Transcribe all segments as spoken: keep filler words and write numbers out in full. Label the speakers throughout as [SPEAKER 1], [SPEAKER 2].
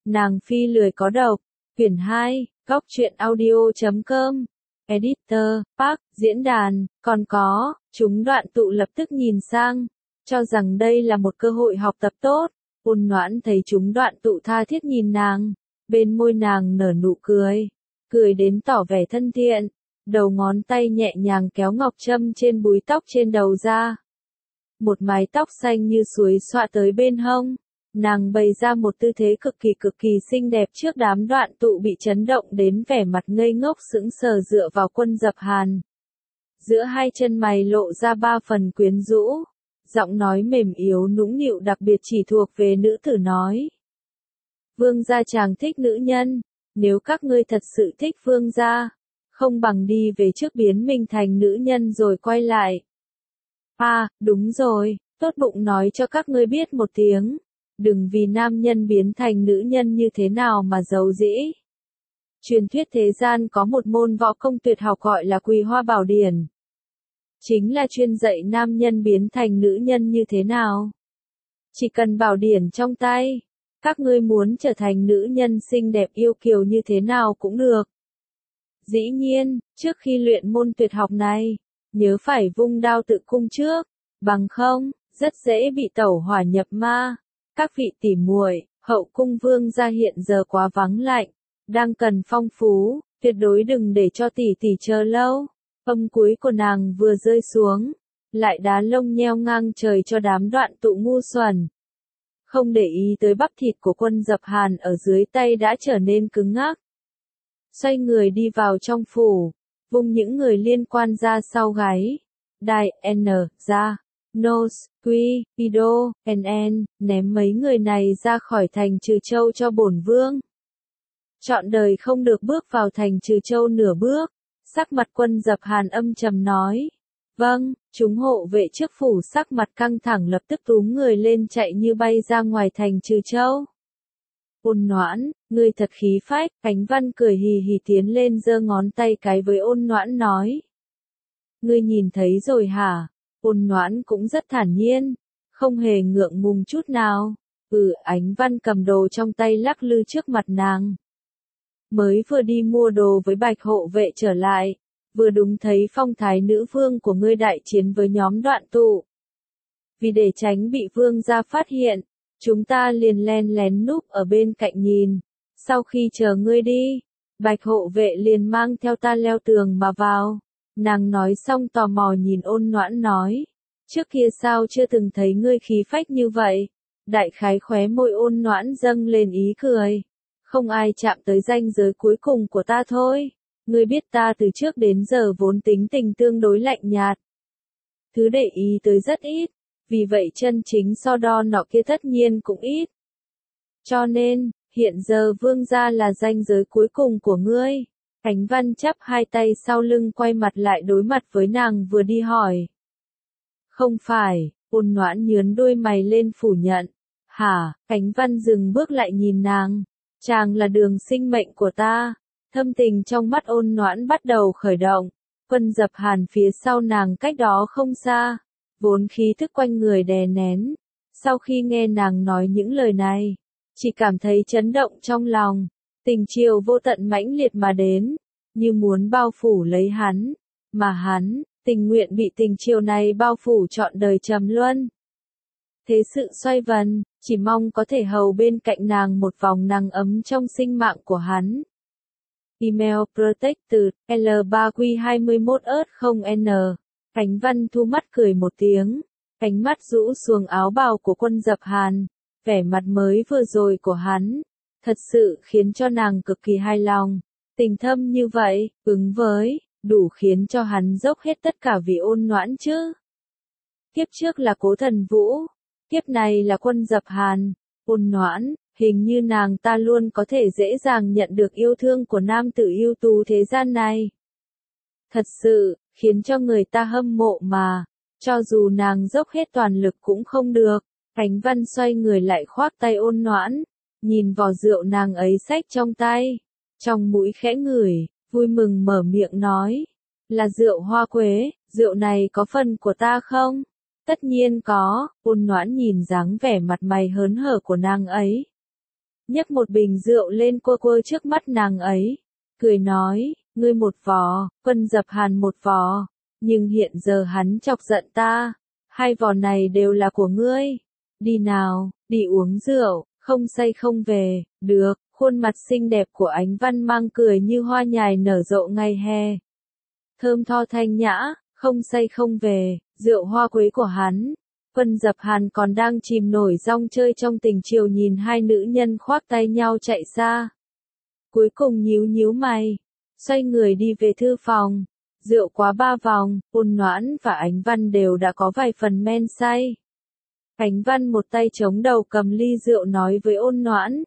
[SPEAKER 1] Nàng phi lười có độc. Quyển hai, góc truyện audio chấm com. Editor, Park, diễn đàn, còn có, chúng đoạn tụ lập tức nhìn sang, cho rằng đây là một cơ hội học tập tốt. Ôn Noãn thấy chúng đoạn tụ tha thiết nhìn nàng, bên môi nàng nở nụ cười, cười đến tỏ vẻ thân thiện, đầu ngón tay nhẹ nhàng kéo ngọc trâm trên búi tóc trên đầu ra. Một mái tóc xanh như suối xõa tới bên hông, nàng bày ra một tư thế cực kỳ cực kỳ xinh đẹp trước đám đoạn tụ bị chấn động đến vẻ mặt ngây ngốc sững sờ dựa vào Quân Dập Hàn. Giữa hai chân mày lộ ra ba phần quyến rũ, giọng nói mềm yếu nũng nịu đặc biệt chỉ thuộc về nữ tử nói. Vương gia chàng thích nữ nhân, nếu các ngươi thật sự thích vương gia, không bằng đi về trước biến mình thành nữ nhân rồi quay lại. À, đúng rồi, tốt bụng nói cho các ngươi biết một tiếng, đừng vì nam nhân biến thành nữ nhân như thế nào mà giấu dĩ. Truyền thuyết thế gian có một môn võ công tuyệt học gọi là Quỳ Hoa Bảo Điển. Chính là chuyên dạy nam nhân biến thành nữ nhân như thế nào. Chỉ cần bảo điển trong tay, các ngươi muốn trở thành nữ nhân xinh đẹp yêu kiều như thế nào cũng được. Dĩ nhiên, trước khi luyện môn tuyệt học này, nhớ phải vung đao tự cung trước, bằng không, rất dễ bị tẩu hỏa nhập ma. Các vị tỉ muội, hậu cung vương gia hiện giờ quá vắng lạnh, đang cần phong phú, tuyệt đối đừng để cho tỷ tỷ chờ lâu. Âm cuối của nàng vừa rơi xuống, lại đá lông nheo ngang trời cho đám đoạn tụ ngu xuẩn. Không để ý tới bắp thịt của Quân Dập Hàn ở dưới tay đã trở nên cứng ngắc. Xoay người đi vào trong phủ, vung những người liên quan ra sau gáy. Đại N, ra, Nos, Quy, Ido, N N, ném mấy người này ra khỏi thành Trừ Châu cho bổn vương. Trọn đời không được bước vào thành Trừ Châu nửa bước. Sắc mặt Quân Dập Hàn âm trầm nói. Vâng, chúng hộ vệ trước phủ sắc mặt căng thẳng lập tức túm người lên chạy như bay ra ngoài thành Trừ Châu. Ôn Noãn, ngươi thật khí phách, Khánh Văn cười hì hì tiến lên giơ ngón tay cái với Ôn Noãn nói. Ngươi nhìn thấy rồi hả? Ôn Noãn cũng rất thản nhiên, không hề ngượng ngùng chút nào. Ừ, Ánh Văn cầm đồ trong tay lắc lư trước mặt nàng. Mới vừa đi mua đồ với Bạch hộ vệ trở lại, vừa đúng thấy phong thái nữ vương của ngươi đại chiến với nhóm đoạn tụ. Vì để tránh bị vương gia phát hiện, chúng ta liền len lén núp ở bên cạnh nhìn, sau khi chờ ngươi đi, Bạch hộ vệ liền mang theo ta leo tường mà vào. Nàng nói xong tò mò nhìn Ôn Noãn nói, trước kia sao chưa từng thấy ngươi khí phách như vậy. Đại khái khóe môi Ôn Noãn dâng lên ý cười. Không ai chạm tới ranh giới cuối cùng của ta thôi. Ngươi biết ta từ trước đến giờ vốn tính tình tương đối lạnh nhạt. Thứ để ý tới rất ít, vì vậy chân chính so đo nọ kia tất nhiên cũng ít. Cho nên, hiện giờ vương gia là ranh giới cuối cùng của ngươi. Khánh Văn chắp hai tay sau lưng quay mặt lại đối mặt với nàng vừa đi hỏi. Không phải, Ôn Noãn nhướn đôi mày lên phủ nhận. Hả, Khánh Văn dừng bước lại nhìn nàng. Chàng là đường sinh mệnh của ta. Thâm tình trong mắt Ôn Noãn bắt đầu khởi động. Quân Dập Hàn phía sau nàng cách đó không xa, vốn khí thức quanh người đè nén. Sau khi nghe nàng nói những lời này, chỉ cảm thấy chấn động trong lòng. Tình chiều vô tận mãnh liệt mà đến, như muốn bao phủ lấy hắn, mà hắn, tình nguyện bị tình chiều này bao phủ trọn đời trầm luân. Thế sự xoay vần, chỉ mong có thể hầu bên cạnh nàng một vòng nắng ấm trong sinh mạng của hắn. Email protected, L ba Q hai mốt ớt không N. Khánh Văn thu mắt cười một tiếng, cánh mắt rũ xuống áo bào của Quân Dập Hàn, vẻ mặt mới vừa rồi của hắn, thật sự khiến cho nàng cực kỳ hài lòng. Tình thâm như vậy, ứng với, đủ khiến cho hắn dốc hết tất cả vì Ôn Noãn chứ. Kiếp trước là Cố Thần Vũ, kiếp này là Quân Dập Hàn. Ôn Noãn, hình như nàng ta luôn có thể dễ dàng nhận được yêu thương của nam tử ưu tú thế gian này. Thật sự, khiến cho người ta hâm mộ mà, cho dù nàng dốc hết toàn lực cũng không được. Khánh Văn xoay người lại khoác tay Ôn Noãn, nhìn vò rượu nàng ấy xách trong tay, trong mũi khẽ ngửi, vui mừng mở miệng nói, là rượu hoa quế, rượu này có phần của ta không? Tất nhiên có. Ôn Noãn nhìn dáng vẻ mặt mày hớn hở của nàng ấy, nhấc một bình rượu lên quơ quơ trước mắt nàng ấy, cười nói, ngươi một vò, Quân Dập Hàn một vò, nhưng hiện giờ hắn chọc giận ta, hai vò này đều là của ngươi, đi nào, đi uống rượu, không say không về, được, khuôn mặt xinh đẹp của Ánh Văn mang cười như hoa nhài nở rộ ngày hè. Thơm tho thanh nhã, không say không về, rượu hoa quế của hắn. Quân Dập Hàn còn đang chìm nổi rong chơi trong tình chiều nhìn hai nữ nhân khoác tay nhau chạy xa. Cuối cùng nhíu nhíu mày, xoay người đi về thư phòng. Rượu quá ba vòng, Ôn Noãn và Ánh Văn đều đã có vài phần men say. Ánh Văn một tay chống đầu cầm ly rượu nói với Ôn Noãn.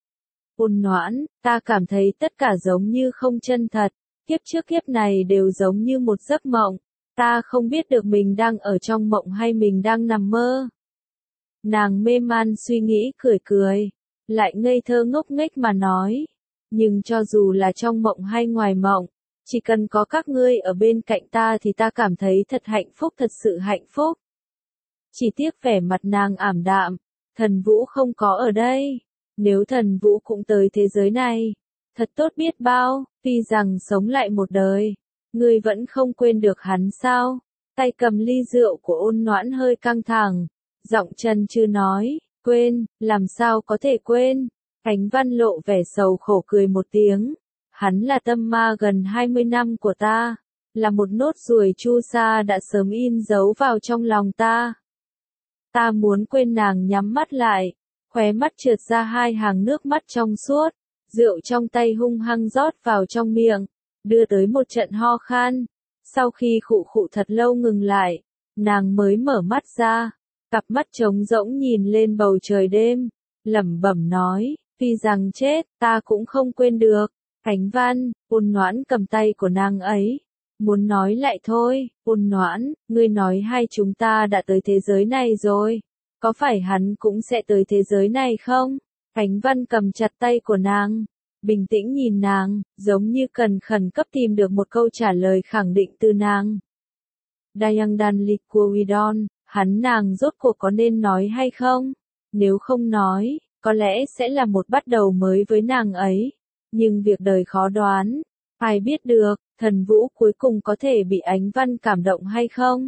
[SPEAKER 1] Ôn Noãn, ta cảm thấy tất cả giống như không chân thật, kiếp trước kiếp này đều giống như một giấc mộng, ta không biết được mình đang ở trong mộng hay mình đang nằm mơ. Nàng mê man suy nghĩ cười cười, lại ngây thơ ngốc nghếch mà nói, nhưng cho dù là trong mộng hay ngoài mộng, chỉ cần có các ngươi ở bên cạnh ta thì ta cảm thấy thật hạnh phúc, thật sự hạnh phúc. Chỉ tiếc vẻ mặt nàng ảm đạm, Thần Vũ không có ở đây. Nếu Thần Vũ cũng tới thế giới này, thật tốt biết bao, tuy rằng sống lại một đời, ngươi vẫn không quên được hắn sao? Tay cầm ly rượu của Ôn Noãn hơi căng thẳng, giọng chần chừ nói, quên, làm sao có thể quên? Ánh Văn lộ vẻ sầu khổ cười một tiếng, hắn là tâm ma gần hai mươi năm của ta, là một nốt ruồi chu sa đã sớm in dấu vào trong lòng ta. Ta muốn quên. Nàng nhắm mắt lại, khóe mắt trượt ra hai hàng nước mắt trong suốt, rượu trong tay hung hăng rót vào trong miệng, đưa tới một trận ho khan. Sau khi khụ khụ thật lâu ngừng lại, nàng mới mở mắt ra, cặp mắt trống rỗng nhìn lên bầu trời đêm, lẩm bẩm nói, tuy rằng chết, ta cũng không quên được. Ánh Văn, Ôn Noãn cầm tay của nàng ấy, muốn nói lại thôi, Ôn Noãn, ngươi nói hai chúng ta đã tới thế giới này rồi, có phải hắn cũng sẽ tới thế giới này không? Ánh Văn cầm chặt tay của nàng, bình tĩnh nhìn nàng, giống như cần khẩn cấp tìm được một câu trả lời khẳng định từ nàng. Dayang Dan Liquidon, hắn nàng rốt cuộc có nên nói hay không? Nếu không nói, có lẽ sẽ là một bắt đầu mới với nàng ấy. Nhưng việc đời khó đoán, ai biết được, Thần Vũ cuối cùng có thể bị Ánh Văn cảm động hay không?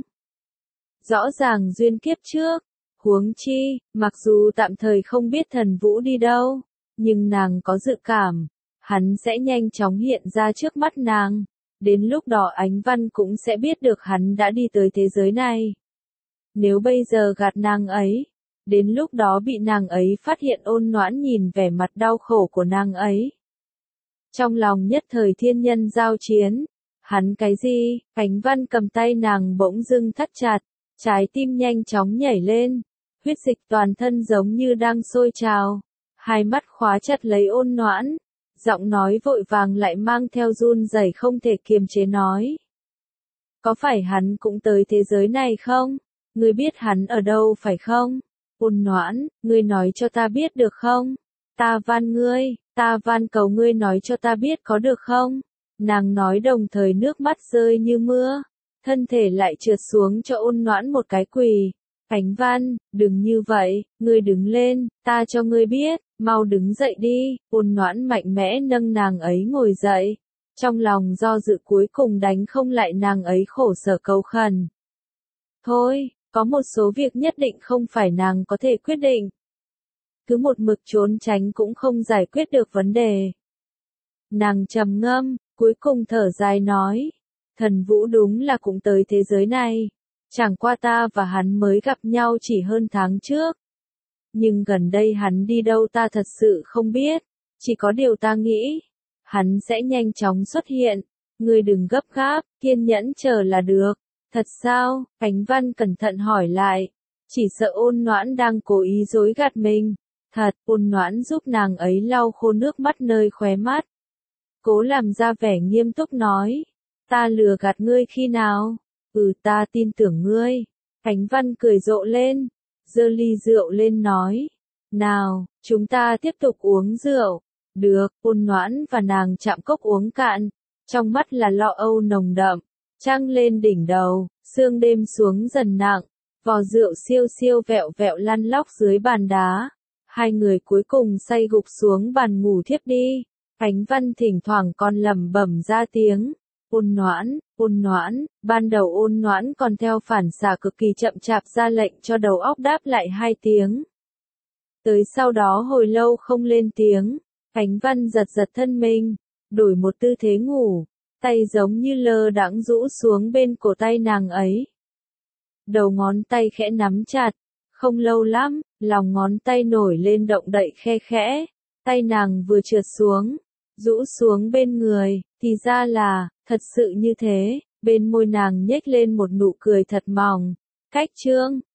[SPEAKER 1] Rõ ràng duyên kiếp trước, huống chi, mặc dù tạm thời không biết Thần Vũ đi đâu, nhưng nàng có dự cảm, hắn sẽ nhanh chóng hiện ra trước mắt nàng, đến lúc đó Ánh Văn cũng sẽ biết được hắn đã đi tới thế giới này. Nếu bây giờ gạt nàng ấy, đến lúc đó bị nàng ấy phát hiện. Ôn Noãn nhìn vẻ mặt đau khổ của nàng ấy. Trong lòng nhất thời thiên nhân giao chiến, hắn cái gì? Ánh Văn cầm tay nàng bỗng dưng thắt chặt, trái tim nhanh chóng nhảy lên, huyết dịch toàn thân giống như đang sôi trào, hai mắt khóa chặt lấy Ôn Noãn, giọng nói vội vàng lại mang theo run rẩy không thể kiềm chế nói. Có phải hắn cũng tới thế giới này không? Ngươi biết hắn ở đâu phải không? Ôn Noãn, ngươi nói cho ta biết được không? Ta van ngươi, ta van cầu ngươi nói cho ta biết có được không? Nàng nói đồng thời nước mắt rơi như mưa, thân thể lại trượt xuống cho Ôn Noãn một cái quỳ. Ánh Văn, đừng như vậy, ngươi đứng lên, ta cho ngươi biết, mau đứng dậy đi. Ôn Noãn mạnh mẽ nâng nàng ấy ngồi dậy, trong lòng do dự cuối cùng đánh không lại nàng ấy khổ sở cầu khẩn. Thôi, có một số việc nhất định không phải nàng có thể quyết định. Cứ một mực trốn tránh cũng không giải quyết được vấn đề. Nàng trầm ngâm, cuối cùng thở dài nói, Thần Vũ đúng là cũng tới thế giới này. Chẳng qua ta và hắn mới gặp nhau chỉ hơn tháng trước. Nhưng gần đây hắn đi đâu ta thật sự không biết, chỉ có điều ta nghĩ, hắn sẽ nhanh chóng xuất hiện. Ngươi đừng gấp gáp, kiên nhẫn chờ là được. Thật sao? Ánh Văn cẩn thận hỏi lại, chỉ sợ Ôn Noãn đang cố ý dối gạt mình. Thật, Ôn Noãn giúp nàng ấy lau khô nước mắt nơi khóe mắt. Cố làm ra vẻ nghiêm túc nói, ta lừa gạt ngươi khi nào? Ừ, ta tin tưởng ngươi. Ánh Văn cười rộ lên, giơ ly rượu lên nói, nào, chúng ta tiếp tục uống rượu. Được, Ôn Noãn và nàng chạm cốc uống cạn, trong mắt là lo âu nồng đậm, trăng lên đỉnh đầu, sương đêm xuống dần nặng, vò rượu siêu siêu vẹo vẹo lăn lóc dưới bàn đá. Hai người cuối cùng say gục xuống bàn ngủ thiếp đi. Khánh Văn thỉnh thoảng còn lẩm bẩm ra tiếng. Ôn Noãn, Ôn Noãn, ban đầu Ôn Noãn còn theo phản xạ cực kỳ chậm chạp ra lệnh cho đầu óc đáp lại hai tiếng. Tới sau đó hồi lâu không lên tiếng, Khánh Văn giật giật thân mình, đổi một tư thế ngủ, tay giống như lơ đãng rũ xuống bên cổ tay nàng ấy. Đầu ngón tay khẽ nắm chặt, không lâu lắm, lòng ngón tay nổi lên động đậy khe khẽ, tay nàng vừa trượt xuống, rũ xuống bên người, thì ra là, thật sự như thế, bên môi nàng nhếch lên một nụ cười thật mỏng, cách trương,